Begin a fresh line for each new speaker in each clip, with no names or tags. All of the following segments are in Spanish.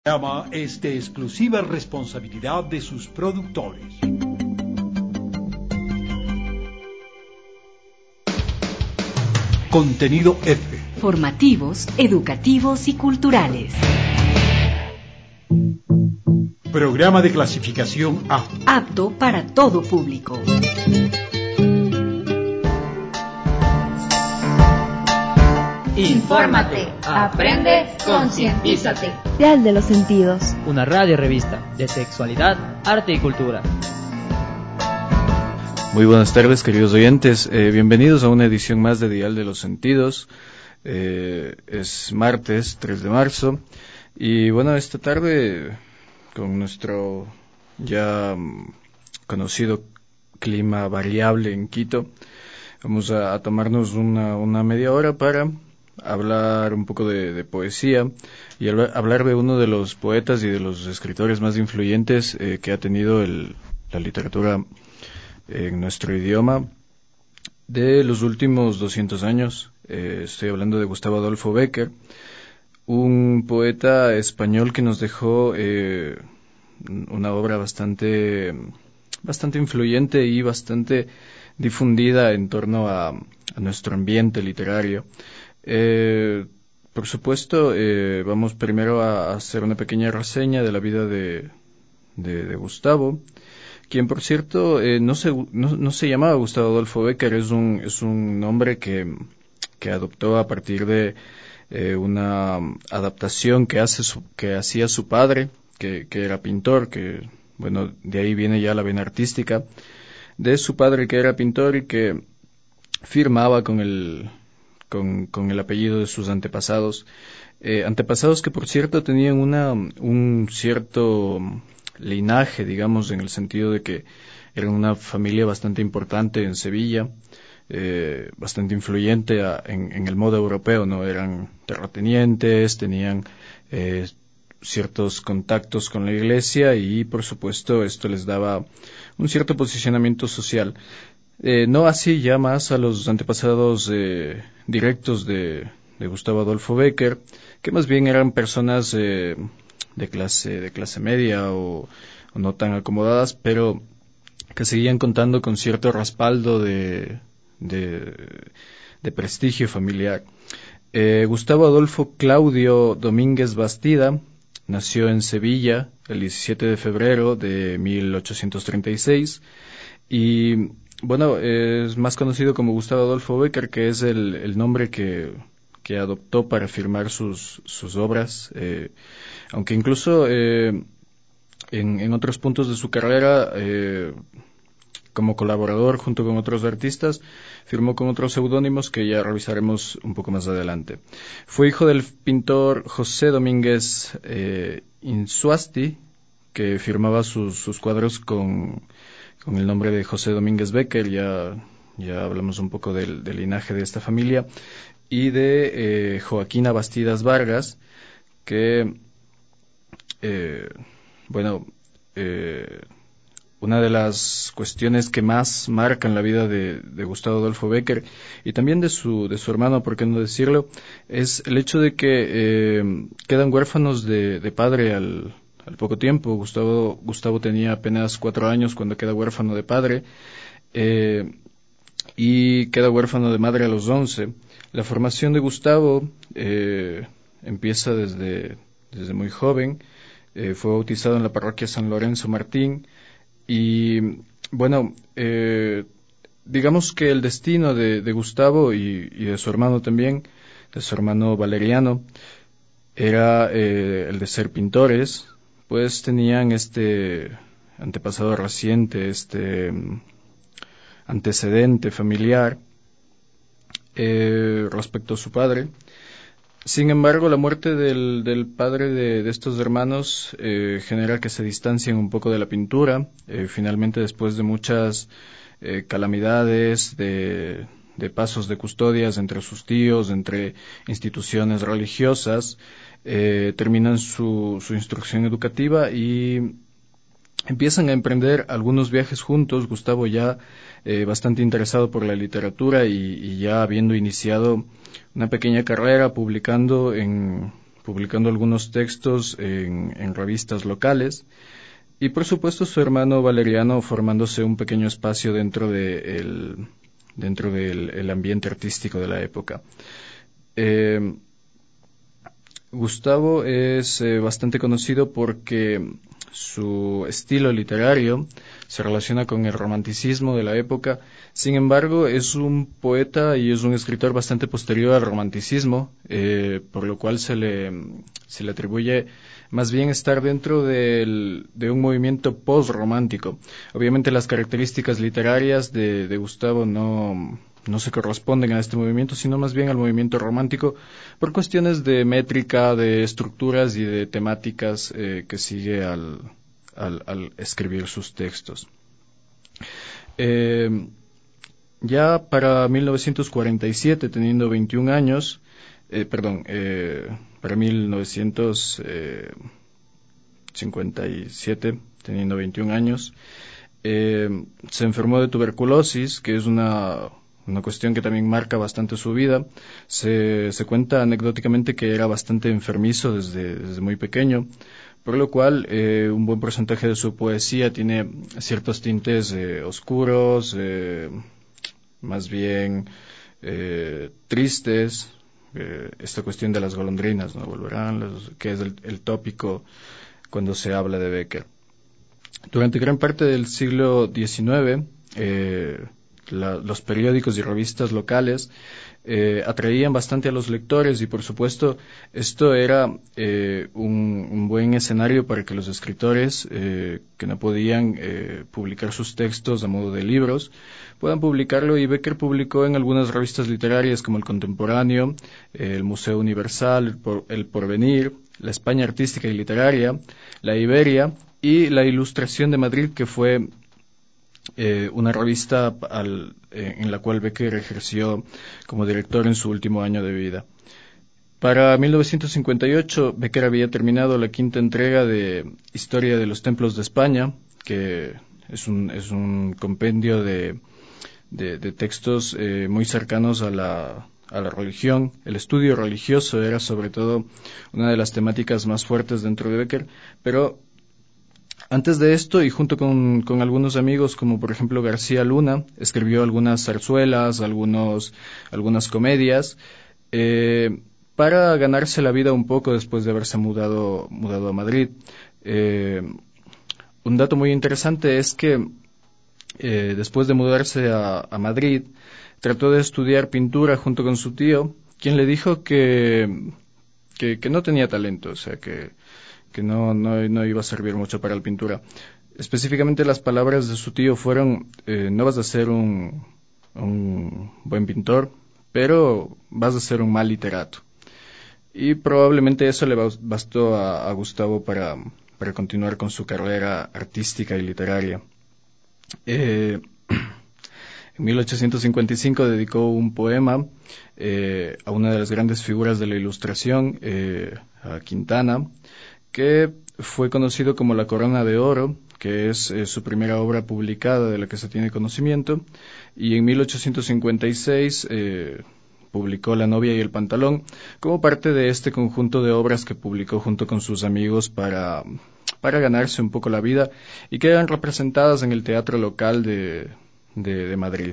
Programa es de exclusiva responsabilidad de sus productores. Contenido F.
Formativos, educativos y culturales.
Programa de clasificación A.
Apto para todo público.
Infórmate, aprende, concientízate.
Dial de los Sentidos.
Una radio revista de sexualidad, arte y cultura.
Muy buenas tardes, queridos oyentes. Bienvenidos a una edición más de Dial de los Sentidos. Es martes 3 de marzo. Y bueno, esta tarde, con nuestro ya conocido clima variable en Quito, vamos a tomarnos una media hora para hablar un poco de poesía y hablar de uno de los poetas y de los escritores más influyentes que ha tenido la literatura en nuestro idioma de los últimos 200 años. Estoy hablando de Gustavo Adolfo Bécquer, un poeta español que nos dejó una obra bastante influyente y bastante difundida en torno a nuestro ambiente literario. Por supuesto, vamos primero a hacer una pequeña reseña de la vida de Gustavo, quien por cierto no se llamaba Gustavo Adolfo Bécquer, es un nombre que adoptó a partir de una adaptación que hacía su padre, que era pintor, que bueno, de ahí viene ya la vena artística de su padre, que era pintor y que firmaba con el apellido de sus antepasados, antepasados que por cierto tenían un cierto linaje, digamos, en el sentido de que eran una familia bastante importante en Sevilla, bastante influyente en el modo europeo, ¿no? Eran terratenientes, tenían ciertos contactos con la iglesia y por supuesto esto les daba un cierto posicionamiento social. No así ya más a los antepasados directos de Gustavo Adolfo Bécquer, que más bien eran personas de clase media o no tan acomodadas, pero que seguían contando con cierto respaldo de prestigio familiar. Gustavo Adolfo Claudio Domínguez Bastida nació en Sevilla el 17 de febrero de 1836 y bueno, es más conocido como Gustavo Adolfo Bécquer, que es el nombre que adoptó para firmar sus obras, aunque incluso en otros puntos de su carrera, como colaborador junto con otros artistas, firmó con otros seudónimos que ya revisaremos un poco más adelante. Fue hijo del pintor José Domínguez Insuasti, que firmaba sus cuadros con el nombre de José Domínguez Bécquer. Ya hablamos un poco del linaje de esta familia, y de Joaquina Bastidas Vargas, que una de las cuestiones que más marcan la vida de Gustavo Adolfo Bécquer y también de su hermano, por qué no decirlo, es el hecho de que quedan huérfanos de padre al poco tiempo. Gustavo tenía apenas 4 años cuando queda huérfano de padre, y queda huérfano de madre a los 11. La formación de Gustavo empieza desde muy joven. Fue bautizado en la parroquia San Lorenzo Martín y bueno, digamos que el destino de Gustavo y de su hermano también, de su hermano Valeriano, era el de ser pintores, pues tenían este antepasado reciente, este antecedente familiar respecto a su padre. Sin embargo, la muerte del padre de estos hermanos genera que se distancien un poco de la pintura. Finalmente, después de muchas calamidades, de pasos de custodias entre sus tíos, entre instituciones religiosas, terminan su instrucción educativa y empiezan a emprender algunos viajes juntos. Gustavo ya bastante interesado por la literatura y ya habiendo iniciado una pequeña carrera publicando en publicando algunos textos en revistas locales, y por supuesto su hermano Valeriano formándose un pequeño espacio dentro del ambiente artístico de la época. Gustavo es bastante conocido porque su estilo literario se relaciona con el romanticismo de la época. Sin embargo, es un poeta y es un escritor bastante posterior al romanticismo, por lo cual se le atribuye más bien estar dentro de un movimiento post-romántico. Obviamente las características literarias de Gustavo no se corresponden a este movimiento, sino más bien al movimiento romántico por cuestiones de métrica, de estructuras y de temáticas que sigue al escribir sus textos. Ya para 1947, teniendo 21 años, para 1957, teniendo 21 años, se enfermó de tuberculosis, que es una cuestión que también marca bastante su vida. Se cuenta anecdóticamente que era bastante enfermizo desde muy pequeño, por lo cual un buen porcentaje de su poesía tiene ciertos tintes oscuros, más bien tristes. Esta cuestión de las golondrinas, ¿no? Volverán, que es el tópico cuando se habla de Bécquer. Durante gran parte del siglo XIX, los periódicos y revistas locales atraían bastante a los lectores, y por supuesto esto era un buen escenario para que los escritores que no podían publicar sus textos a modo de libros puedan publicarlo, y Bécquer publicó en algunas revistas literarias como El Contemporáneo, el Museo Universal, el Porvenir, la España Artística y Literaria, la Iberia y la Ilustración de Madrid, que fue una revista en la cual Bécquer ejerció como director en su último año de vida. Para 1958, Bécquer había terminado la quinta entrega de Historia de los Templos de España, que es un compendio de textos muy cercanos a la religión. El estudio religioso era sobre todo una de las temáticas más fuertes dentro de Bécquer, pero antes de esto, y junto con algunos amigos, como por ejemplo García Luna, escribió algunas zarzuelas, algunas comedias, para ganarse la vida un poco después de haberse mudado a Madrid. Un dato muy interesante es que después de mudarse a Madrid, trató de estudiar pintura junto con su tío, quien le dijo que no tenía talento, o sea, que no iba a servir mucho para la pintura. Específicamente las palabras de su tío fueron: no vas a ser un buen pintor, pero vas a ser un mal literato. Y probablemente eso le bastó a Gustavo para continuar con su carrera artística y literaria. En 1855 dedicó un poema a una de las grandes figuras de la Ilustración, a Quintana, que fue conocido como La Corona de Oro, que es su primera obra publicada de la que se tiene conocimiento, y en 1856 publicó La Novia y el Pantalón como parte de este conjunto de obras que publicó junto con sus amigos para ganarse un poco la vida, y que eran representadas en el teatro local de Madrid.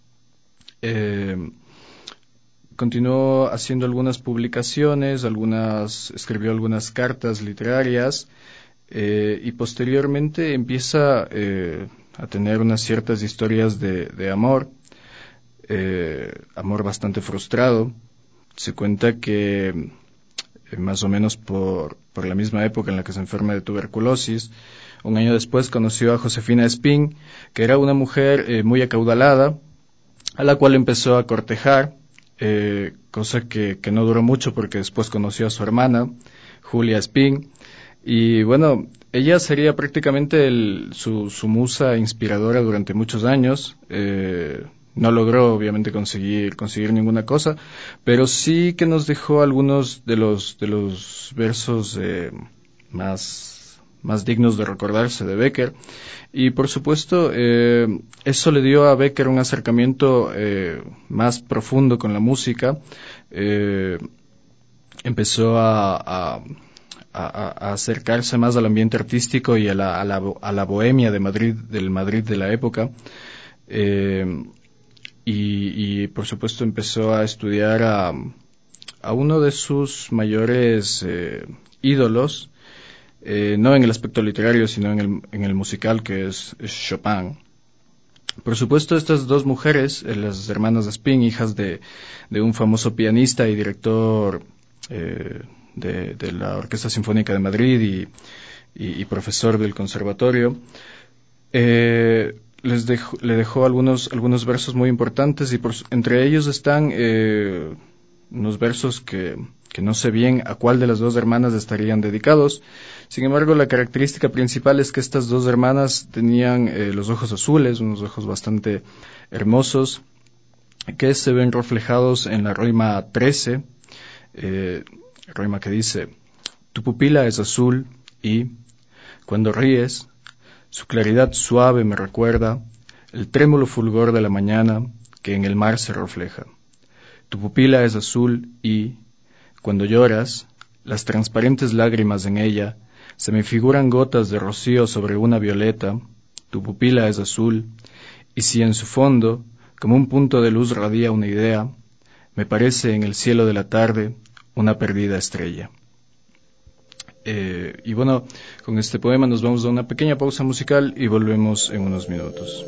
Continuó haciendo algunas publicaciones, escribió algunas cartas literarias, y posteriormente empieza a tener unas ciertas historias de amor bastante frustrado. Se cuenta que más o menos por la misma época en la que se enferma de tuberculosis, un año después conoció a Josefina Espín, que era una mujer muy acaudalada, a la cual empezó a cortejar, cosa que no duró mucho, porque después conoció a su hermana, Julia Espín, y bueno, ella sería prácticamente su musa inspiradora durante muchos años. No logró obviamente conseguir ninguna cosa, pero sí que nos dejó algunos de los versos más dignos de recordarse de Bécquer, y por supuesto eso le dio a Bécquer un acercamiento más profundo con la música. empezó a acercarse más al ambiente artístico y a la bohemia de Madrid, del Madrid de la época. Y por supuesto empezó a estudiar a uno de sus mayores ídolos, no en el aspecto literario, sino en el musical, que es Chopin. Por supuesto, estas dos mujeres, las hermanas Despins, hijas de un famoso pianista y director de la Orquesta Sinfónica de Madrid y profesor del conservatorio, le dejó algunos versos muy importantes, y entre ellos están unos versos que no sé bien a cuál de las dos hermanas estarían dedicados. Sin embargo, la característica principal es que estas dos hermanas tenían los ojos azules, unos ojos bastante hermosos, que se ven reflejados en la rima 13, rima que dice: tu pupila es azul y, cuando ríes, su claridad suave me recuerda el trémulo fulgor de la mañana que en el mar se refleja. Tu pupila es azul y, cuando lloras, las transparentes lágrimas en ella se me figuran gotas de rocío sobre una violeta. Tu pupila es azul, y si en su fondo, como un punto de luz radia una idea, me parece en el cielo de la tarde una perdida estrella. Y bueno, con este poema nos vamos a una pequeña pausa musical y volvemos en unos minutos.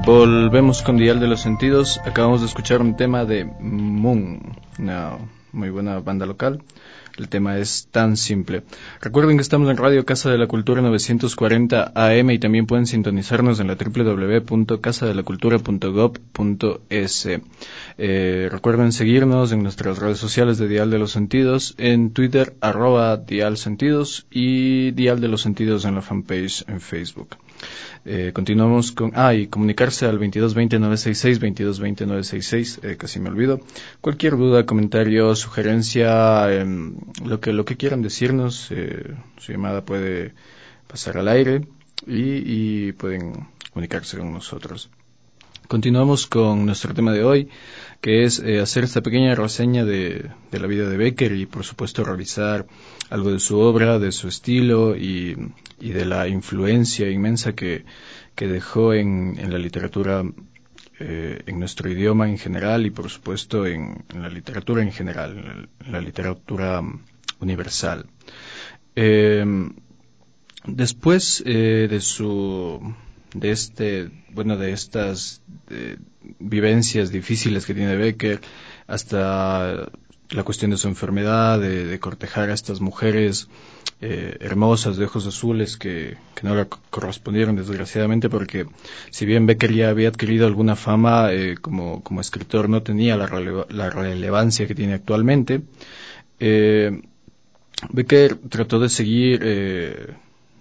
Volvemos con Dial de los Sentidos. Acabamos de escuchar un tema de Moon, una muy buena banda local. El tema es Tan Simple. Recuerden que estamos en Radio Casa de la Cultura 940 AM y también pueden sintonizarnos en la www.casadelacultura.gov.es. Recuerden seguirnos en nuestras redes sociales de Dial de los Sentidos, en Twitter @dialsentidos y Dial de los Sentidos en la fanpage en Facebook. Continuamos con y comunicarse al 2220-966, 2220-966, casi me olvido. Cualquier duda, comentario, sugerencia, lo que quieran decirnos, su llamada puede pasar al aire y pueden comunicarse con nosotros. Continuamos con nuestro tema de hoy, que es hacer esta pequeña reseña de la vida de Becker y, por supuesto, revisar algo de su obra, de su estilo y de la influencia inmensa que dejó en la literatura, en nuestro idioma en general y, por supuesto, en la literatura en general, en la literatura universal. Después de estas vivencias difíciles que tiene Becker, hasta la cuestión de su enfermedad, de cortejar a estas mujeres hermosas de ojos azules que no le correspondieron desgraciadamente, porque si bien Becker ya había adquirido alguna fama como escritor, no tenía la relevancia que tiene actualmente. Becker trató de seguir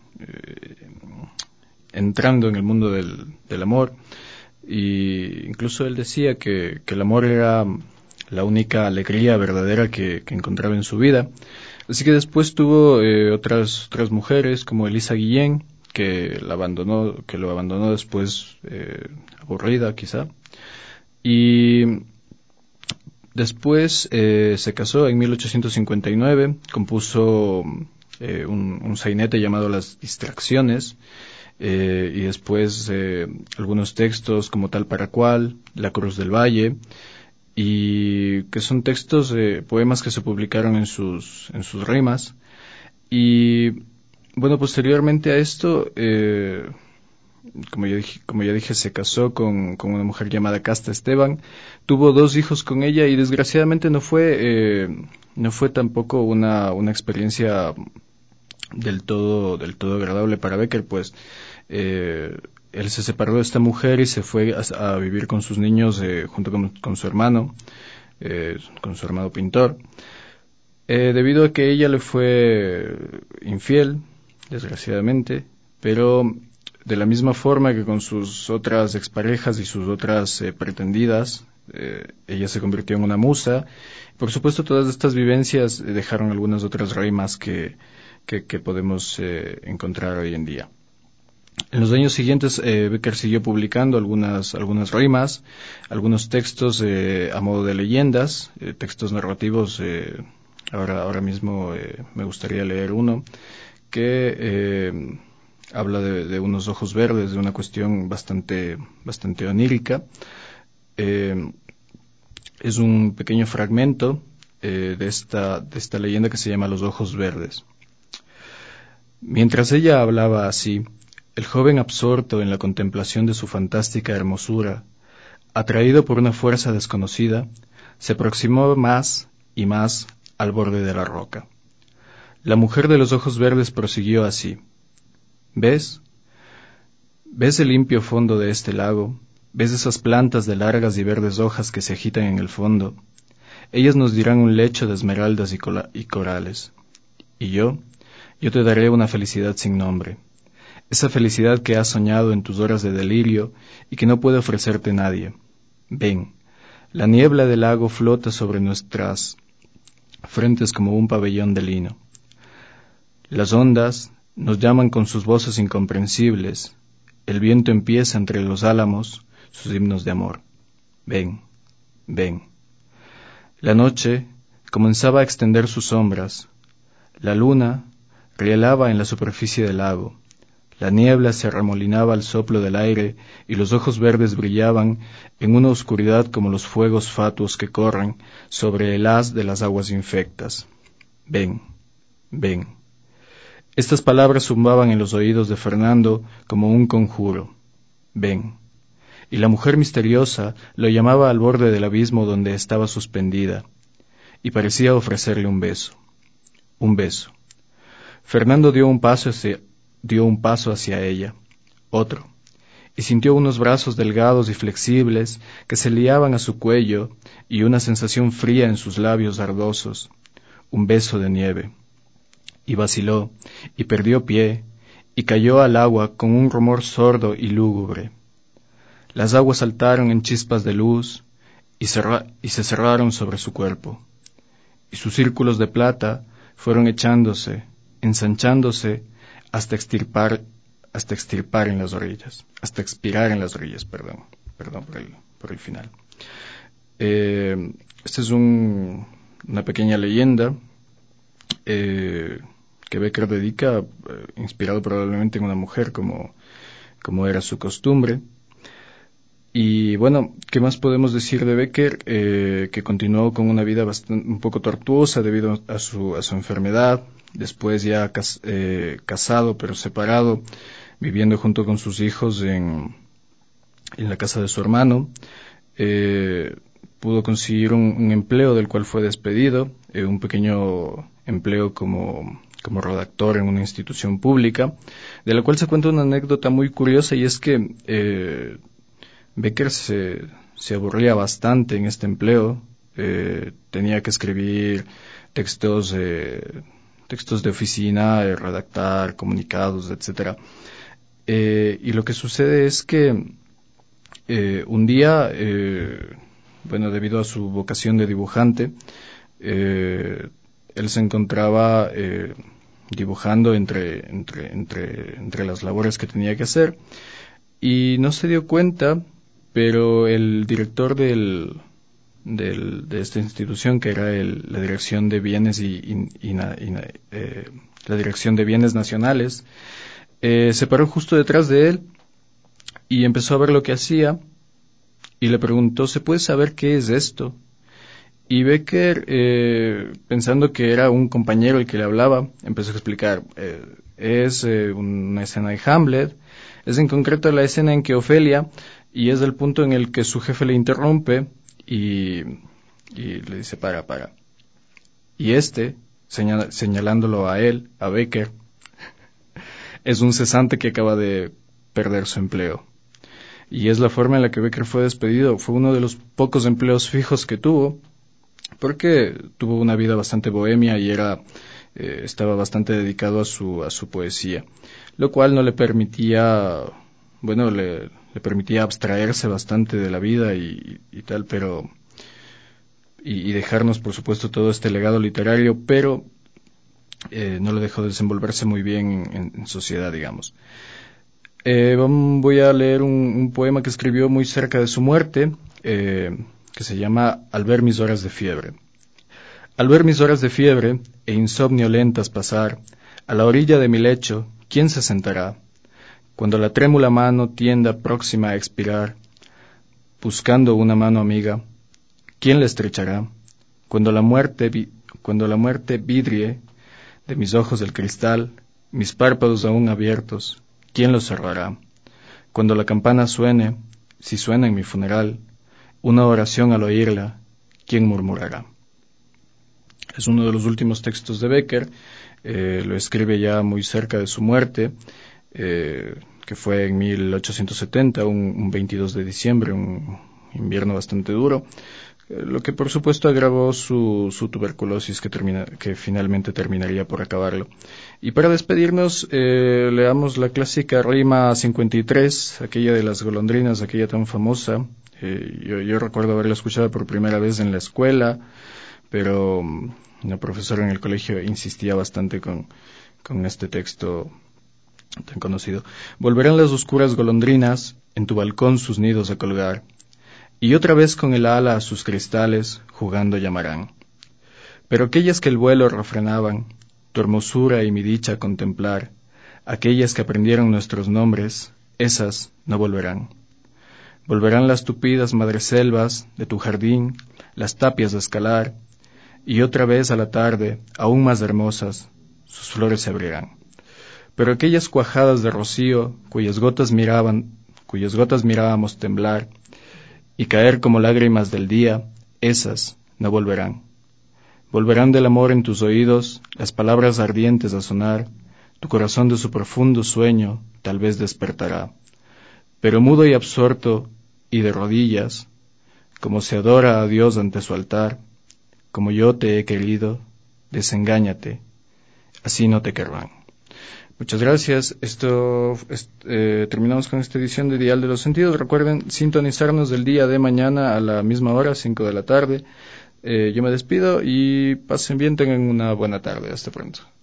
entrando en el mundo del amor, y incluso él decía que el amor era la única alegría verdadera que encontraba en su vida. Así que después tuvo otras mujeres como Elisa Guillén, que lo abandonó después, aburrida quizá, y después se casó en 1859, compuso un sainete llamado Las Distracciones, y después algunos textos como Tal para Cual, La Cruz del Valle, y que son textos, poemas que se publicaron en sus rimas. Y bueno, posteriormente a esto, como ya dije, se casó con una mujer llamada Casta Esteban, tuvo 2 hijos con ella y desgraciadamente no fue tampoco una experiencia del todo agradable para Becker, pues él se separó de esta mujer y se fue a vivir con sus niños, junto con su hermano pintor, debido a que ella le fue infiel, desgraciadamente, pero de la misma forma que con sus otras exparejas y sus otras pretendidas, ella se convirtió en una musa. Por supuesto, todas estas vivencias dejaron algunas otras rimas que podemos encontrar hoy en día. En los años siguientes, Becker siguió publicando algunas rimas, algunos textos a modo de leyendas, textos narrativos. Ahora mismo me gustaría leer uno que habla de unos ojos verdes, de una cuestión bastante onírica. Es un pequeño fragmento de esta leyenda que se llama Los Ojos Verdes. Mientras ella hablaba así, el joven, absorto en la contemplación de su fantástica hermosura, atraído por una fuerza desconocida, se aproximó más y más al borde de la roca. La mujer de los ojos verdes prosiguió así: ¿Ves? ¿Ves el limpio fondo de este lago? ¿Ves esas plantas de largas y verdes hojas que se agitan en el fondo? Ellas nos dirán un lecho de esmeraldas y corales. Y yo te daré una felicidad sin nombre. Esa felicidad que has soñado en tus horas de delirio y que no puede ofrecerte nadie. Ven, la niebla del lago flota sobre nuestras frentes como un pabellón de lino. Las ondas nos llaman con sus voces incomprensibles. El viento empieza entre los álamos sus himnos de amor. Ven, ven. La noche comenzaba a extender sus sombras. La luna rielaba en la superficie del lago. La niebla se arremolinaba al soplo del aire y los ojos verdes brillaban en una oscuridad como los fuegos fatuos que corren sobre el haz de las aguas infectas. Ven, ven. Estas palabras zumbaban en los oídos de Fernando como un conjuro. Ven. y la mujer misteriosa lo llamaba al borde del abismo donde estaba suspendida, y parecía ofrecerle un beso. Un beso. Fernando dio un paso hacia ella, otro, y sintió unos brazos delgados y flexibles que se liaban a su cuello y una sensación fría en sus labios ardosos, un beso de nieve. Y vaciló, y perdió pie, y cayó al agua con un rumor sordo y lúgubre. Las aguas saltaron en chispas de luz y se cerraron sobre su cuerpo, y sus círculos de plata fueron echándose, ensanchándose hasta expirar en las orillas, perdón por el final. Esta es una pequeña leyenda que Becker dedica, inspirado probablemente en una mujer, como era su costumbre. Y bueno, ¿qué más podemos decir de Becker? Que continuó con una vida un poco tortuosa debido a su enfermedad, después ya casado pero separado, viviendo junto con sus hijos en la casa de su hermano. Pudo conseguir un empleo del cual fue despedido, un pequeño empleo como redactor en una institución pública, de la cual se cuenta una anécdota muy curiosa, y es que Becker se aburría bastante en este empleo. Tenía que escribir textos de oficina, redactar comunicados, etcétera. Y lo que sucede es que un día, debido a su vocación de dibujante, él se encontraba dibujando entre las labores que tenía que hacer, y no se dio cuenta, pero el director de esta institución, que era la Dirección de Bienes la Dirección de Bienes Nacionales, se paró justo detrás de él y empezó a ver lo que hacía, y le preguntó: ¿se puede saber qué es esto? Y Becker, pensando que era un compañero el que le hablaba, empezó a explicar: es una escena de Hamlet, es en concreto la escena en que Ofelia, y es el punto en el que su jefe le interrumpe y le dice: para. Y señalándolo a él, a Becker, es un cesante que acaba de perder su empleo. Y es la forma en la que Becker fue despedido. Fue uno de los pocos empleos fijos que tuvo, porque tuvo una vida bastante bohemia y estaba bastante dedicado a su poesía, lo cual no le permitía, le permitía abstraerse bastante de la vida y tal, pero y dejarnos, por supuesto, todo este legado literario, pero no lo dejó desenvolverse muy bien en sociedad, digamos. Voy a leer un poema que escribió muy cerca de su muerte, que se llama Al ver mis horas de fiebre. Al ver mis horas de fiebre e insomnio lentas pasar, a la orilla de mi lecho, ¿quién se sentará? Cuando la trémula mano tienda próxima a expirar, buscando una mano amiga, ¿quién la estrechará? Cuando la muerte vidrie de mis ojos el cristal, mis párpados aún abiertos, ¿quién los cerrará? Cuando la campana suene, si suena en mi funeral, una oración al oírla, ¿quién murmurará? Es uno de los últimos textos de Becker. Lo escribe ya muy cerca de su muerte, que fue en 1870, un 22 de diciembre, un invierno bastante duro, lo que por supuesto agravó su tuberculosis, que finalmente terminaría por acabarlo. Y para despedirnos, leamos la clásica rima 53, aquella de las golondrinas, aquella tan famosa. Yo recuerdo haberla escuchado por primera vez en la escuela, pero una profesora en el colegio insistía bastante con este texto tan conocido. Volverán las oscuras golondrinas en tu balcón sus nidos a colgar, y otra vez con el ala a sus cristales jugando llamarán. Pero aquellas que el vuelo refrenaban, tu hermosura y mi dicha a contemplar, aquellas que aprendieron nuestros nombres, esas no volverán. Volverán las tupidas madreselvas de tu jardín, las tapias de escalar, y otra vez a la tarde, aún más hermosas, sus flores se abrirán. Pero aquellas cuajadas de rocío, cuyas gotas cuyas gotas mirábamos temblar y caer como lágrimas del día, esas no volverán. Volverán del amor en tus oídos, las palabras ardientes a sonar, tu corazón de su profundo sueño tal vez despertará. Pero mudo y absorto y de rodillas, como se adora a Dios ante su altar, como yo te he querido, desengáñate, así no te querrán. Muchas gracias. Terminamos con esta edición de Dial de los Sentidos. Recuerden sintonizarnos el día de mañana a la misma hora, 5 de la tarde. Yo me despido y pasen bien, tengan una buena tarde. Hasta pronto.